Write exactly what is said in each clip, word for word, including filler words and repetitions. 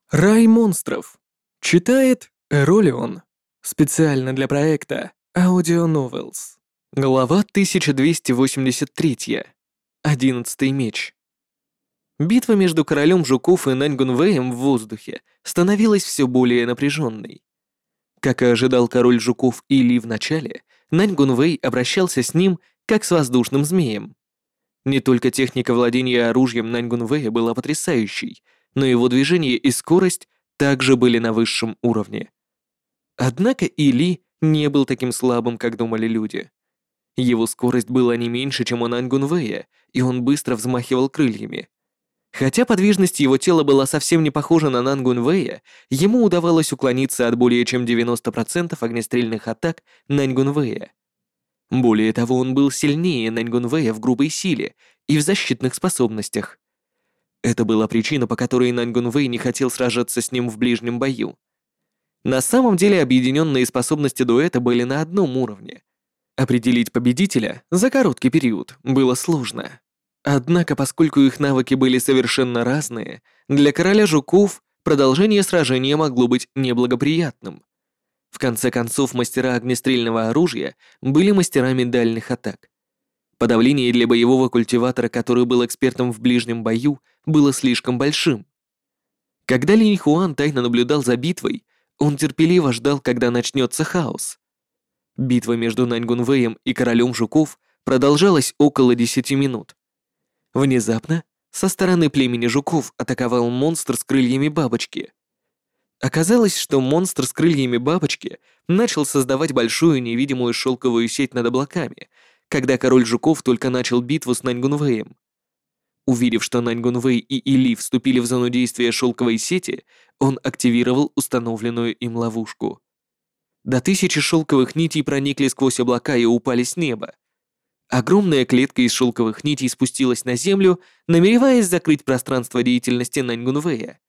Рай монстров. Читает Эролион. Специально для проекта Audio Novels. Глава тысяча двести восемьдесят три. Одиннадцатый меч. Битва между королем жуков и Наньгунвэем в воздухе становилась все более напряженной. Как и ожидал король жуков Или в начале, Наньгунвэй обращался с ним как с воздушным змеем. Не только техника владения оружием Наньгунвэя была потрясающей, но его движение и скорость также были на высшем уровне. Однако Или не был таким слабым, как думали люди. Его скорость была не меньше, чем у Наньгунвэя, и он быстро взмахивал крыльями. Хотя подвижность его тела была совсем не похожа на Наньгунвэя, ему удавалось уклониться от более чем девяноста процентов огнестрельных атак Наньгунвэя. Более того, он был сильнее Наньгунвэя в грубой силе и в защитных способностях. Это была причина, по которой Наньгунвэй не хотел сражаться с ним в ближнем бою. На самом деле объединенные способности дуэта были на одном уровне. Определить победителя за короткий период было сложно. Однако, поскольку их навыки были совершенно разные, для короля жуков продолжение сражения могло быть неблагоприятным. В конце концов, мастера огнестрельного оружия были мастерами дальних атак. Подавление для боевого культиватора, который был экспертом в ближнем бою, было слишком большим. Когда Линь Хуан тайно наблюдал за битвой, он терпеливо ждал, когда начнется хаос. Битва между Наньгунвэем и королем жуков продолжалась около десяти минут. Внезапно со стороны племени жуков атаковал монстр с крыльями бабочки. Оказалось, что монстр с крыльями бабочки начал создавать большую невидимую шелковую сеть над облаками, когда король жуков только начал битву с Наньгунвэем. Увидев, что Наньгунвэй и Или вступили в зону действия шелковой сети, он активировал установленную им ловушку. До тысячи шелковых нитей проникли сквозь облака и упали с неба. Огромная клетка из шелковых нитей спустилась на землю, намереваясь закрыть пространство деятельности Наньгунвэя.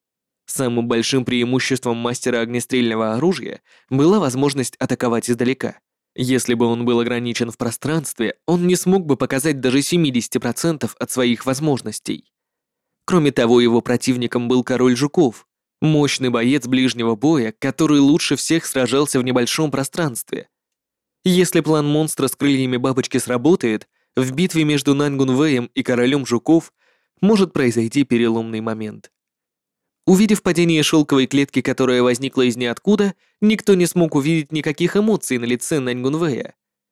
Самым большим преимуществом мастера огнестрельного оружия была возможность атаковать издалека. Если бы он был ограничен в пространстве, он не смог бы показать даже семьдесят процентов от своих возможностей. Кроме того, его противником был король жуков, мощный боец ближнего боя, который лучше всех сражался в небольшом пространстве. Если план монстра с крыльями бабочки сработает, в битве между Наньгунвэем и королем жуков может произойти переломный момент. Увидев падение шелковой клетки, которая возникла из ниоткуда, никто не смог увидеть никаких эмоций на лице Наньгунвэя.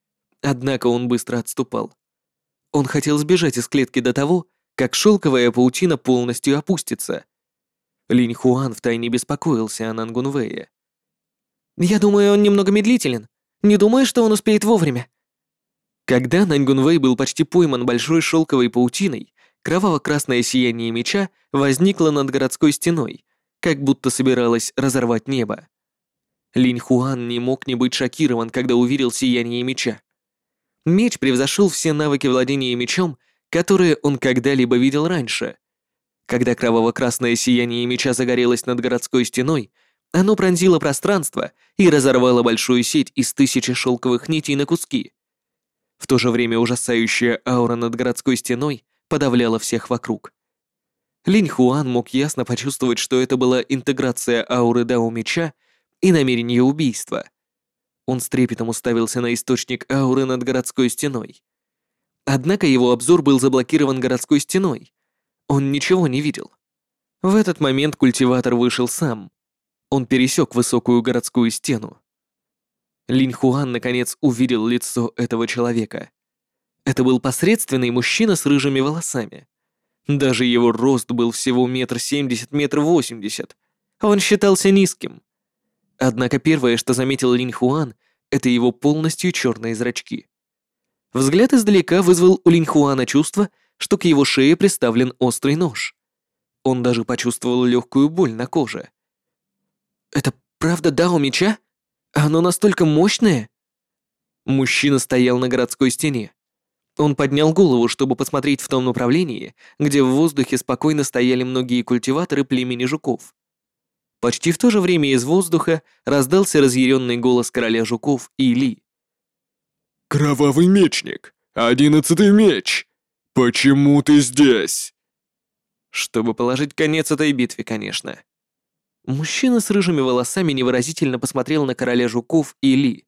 Однако он быстро отступал. Он хотел сбежать из клетки до того, как шелковая паутина полностью опустится. Линь Хуан втайне беспокоился о Наньгунвэе. «Я думаю, он немного медлителен. Не думаю, что он успеет вовремя». Когда Наньгунвэй был почти пойман большой шелковой паутиной, кроваво-красное сияние меча возникло над городской стеной, как будто собиралось разорвать небо. Линь Хуан не мог не быть шокирован, когда увидел сияние меча. Меч превзошел все навыки владения мечом, которые он когда-либо видел раньше. Когда кроваво-красное сияние меча загорелось над городской стеной, оно пронзило пространство и разорвало большую сеть из тысячи шелковых нитей на куски. В то же время ужасающая аура над городской стеной подавляла всех вокруг. Линь Хуан мог ясно почувствовать, что это была интеграция ауры Дао Меча и намерение убийства. Он с трепетом уставился на источник ауры над городской стеной. Однако его обзор был заблокирован городской стеной. Он ничего не видел. В этот момент культиватор вышел сам. Он пересек высокую городскую стену. Линь Хуан наконец увидел лицо этого человека. Это был посредственный мужчина с рыжими волосами. Даже его рост был всего метр семьдесят, метр восемьдесят. Он считался низким. Однако первое, что заметил Линь Хуан, это его полностью черные зрачки. Взгляд издалека вызвал у Линь Хуана чувство, что к его шее приставлен острый нож. Он даже почувствовал легкую боль на коже. «Это правда Дао Меча? Оно настолько мощное?» Мужчина стоял на городской стене. Он поднял голову, чтобы посмотреть в том направлении, где в воздухе спокойно стояли многие культиваторы племени жуков. Почти в то же время из воздуха раздался разъяренный голос короля жуков Или. «Кровавый мечник! Одиннадцатый меч! Почему ты здесь?» Чтобы положить конец этой битве, конечно. Мужчина с рыжими волосами невыразительно посмотрел на короля жуков и Ли.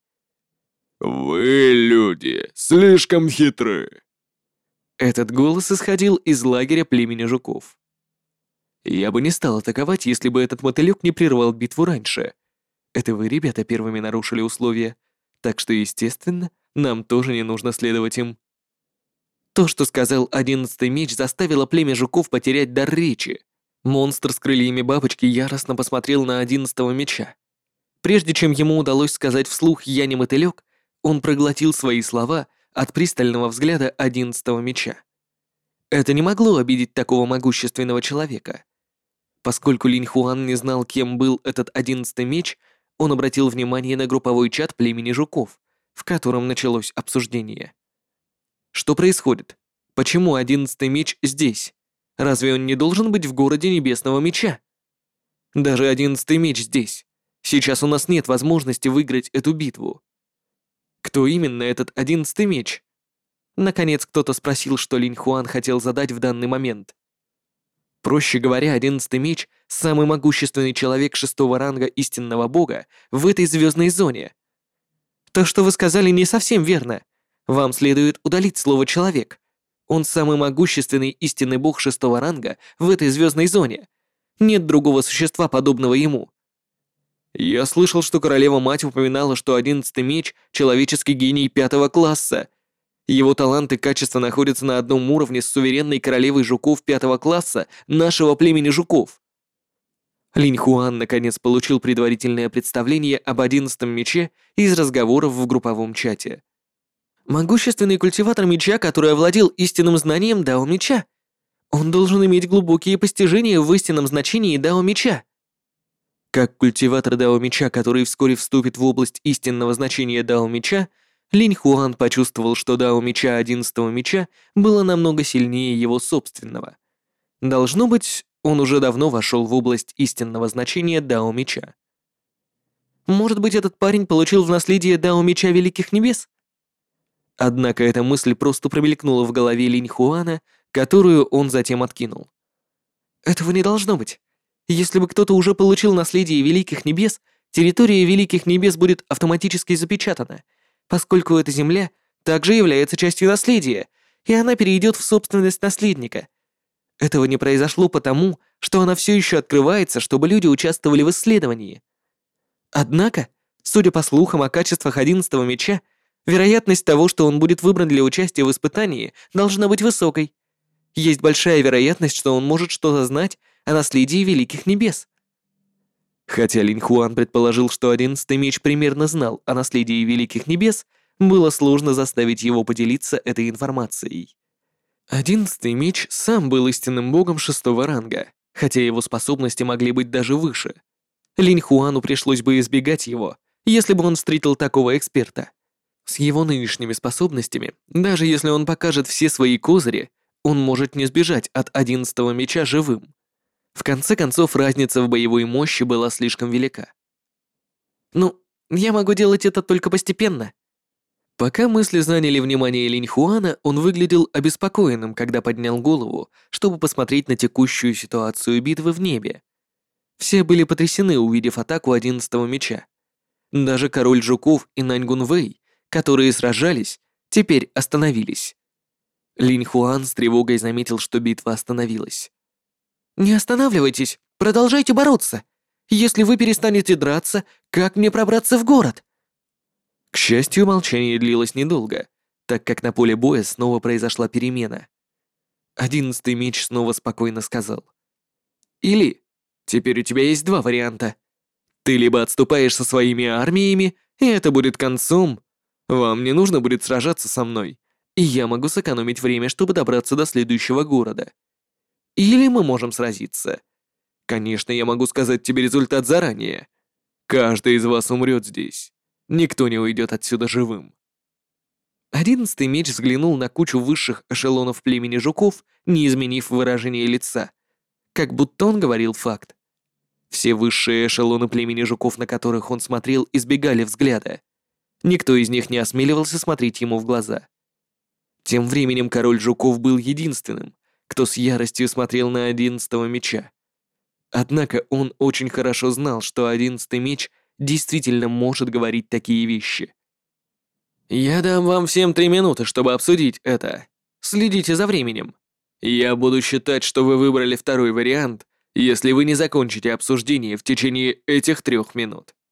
«Вы, люди, слишком хитры!» Этот голос исходил из лагеря племени жуков. Я бы не стал атаковать, если бы этот мотылёк не прервал битву раньше. Это вы, ребята, первыми нарушили условия, так что, естественно, нам тоже не нужно следовать им. То, что сказал одиннадцатый меч, заставило племя жуков потерять дар речи. Монстр с крыльями бабочки яростно посмотрел на одиннадцатого меча. Прежде чем ему удалось сказать вслух «я не мотылёк», он проглотил свои слова от пристального взгляда одиннадцатого меча. Это не могло обидеть такого могущественного человека. Поскольку Линь Хуан не знал, кем был этот одиннадцатый меч, он обратил внимание на групповой чат племени жуков, в котором началось обсуждение. Что происходит? Почему одиннадцатый меч здесь? Разве он не должен быть в городе Небесного Меча? Даже одиннадцатый меч здесь. Сейчас у нас нет возможности выиграть эту битву. Кто именно этот одиннадцатый меч? Наконец кто-то спросил, что Линь Хуан хотел задать в данный момент. Проще говоря, одиннадцатый меч — самый могущественный человек шестого ранга истинного бога в этой звездной зоне. То, что вы сказали, не совсем верно. Вам следует удалить слово «человек». Он самый могущественный истинный бог шестого ранга в этой звездной зоне. Нет другого существа, подобного ему. Я слышал, что королева-мать упоминала, что одиннадцатый меч — человеческий гений пятого класса. Его талант и качества находятся на одном уровне с суверенной королевой жуков пятого класса нашего племени жуков. Линь Хуан наконец получил предварительное представление об одиннадцатом мече из разговоров в групповом чате. Могущественный культиватор меча, который овладел истинным знанием Дао меча. Он должен иметь глубокие постижения в истинном значении Дао меча. Как культиватор Дао меча, который вскоре вступит в область истинного значения Дао меча, Линь Хуан почувствовал, что Дао меча одиннадцатого меча было намного сильнее его собственного. Должно быть, он уже давно вошел в область истинного значения Дао меча. Может быть, этот парень получил в наследие Дао меча Великих Небес? Однако эта мысль просто промелькнула в голове Линь Хуана, которую он затем откинул. Этого не должно быть. Если бы кто-то уже получил наследие Великих Небес, территория Великих Небес будет автоматически запечатана, поскольку эта земля также является частью наследия, и она перейдет в собственность наследника. Этого не произошло потому, что она все еще открывается, чтобы люди участвовали в исследовании. Однако, судя по слухам о качествах одиннадцатого меча, вероятность того, что он будет выбран для участия в испытании, должна быть высокой. Есть большая вероятность, что он может что-то знать о наследии Великих Небес. Хотя Линь Хуан предположил, что одиннадцатый меч примерно знал о наследии Великих Небес, было сложно заставить его поделиться этой информацией. Одиннадцатый меч сам был истинным богом шестого ранга, хотя его способности могли быть даже выше. Линь Хуану пришлось бы избегать его, если бы он встретил такого эксперта. С его нынешними способностями, даже если он покажет все свои козыри, он может не сбежать от одиннадцатого меча живым. В конце концов, разница в боевой мощи была слишком велика. Ну, я могу делать это только постепенно. Пока мысли заняли внимание Линь Хуана, он выглядел обеспокоенным, когда поднял голову, чтобы посмотреть на текущую ситуацию битвы в небе. Все были потрясены, увидев атаку одиннадцатого меча. Даже король жуков и Наньгун Вэй, которые сражались, теперь остановились. Линь Хуан с тревогой заметил, что битва остановилась. «Не останавливайтесь, продолжайте бороться. Если вы перестанете драться, как мне пробраться в город?» К счастью, молчание длилось недолго, так как на поле боя снова произошла перемена. Одиннадцатый меч снова спокойно сказал. «Или, теперь у тебя есть два варианта. Ты либо отступаешь со своими армиями, и это будет концом. Вам не нужно будет сражаться со мной, и я могу сэкономить время, чтобы добраться до следующего города. Или мы можем сразиться. Конечно, я могу сказать тебе результат заранее. Каждый из вас умрет здесь. Никто не уйдет отсюда живым». Одиннадцатый меч взглянул на кучу высших эшелонов племени жуков, не изменив выражение лица, как будто он говорил факт. Все высшие эшелоны племени жуков, на которых он смотрел, избегали взгляда. Никто из них не осмеливался смотреть ему в глаза. Тем временем король жуков был единственным, кто с яростью смотрел на одиннадцатого меча. Однако он очень хорошо знал, что одиннадцатый меч действительно может говорить такие вещи. «Я дам вам всем три минуты, чтобы обсудить это. Следите за временем. Я буду считать, что вы выбрали второй вариант, если вы не закончите обсуждение в течение этих трех минут».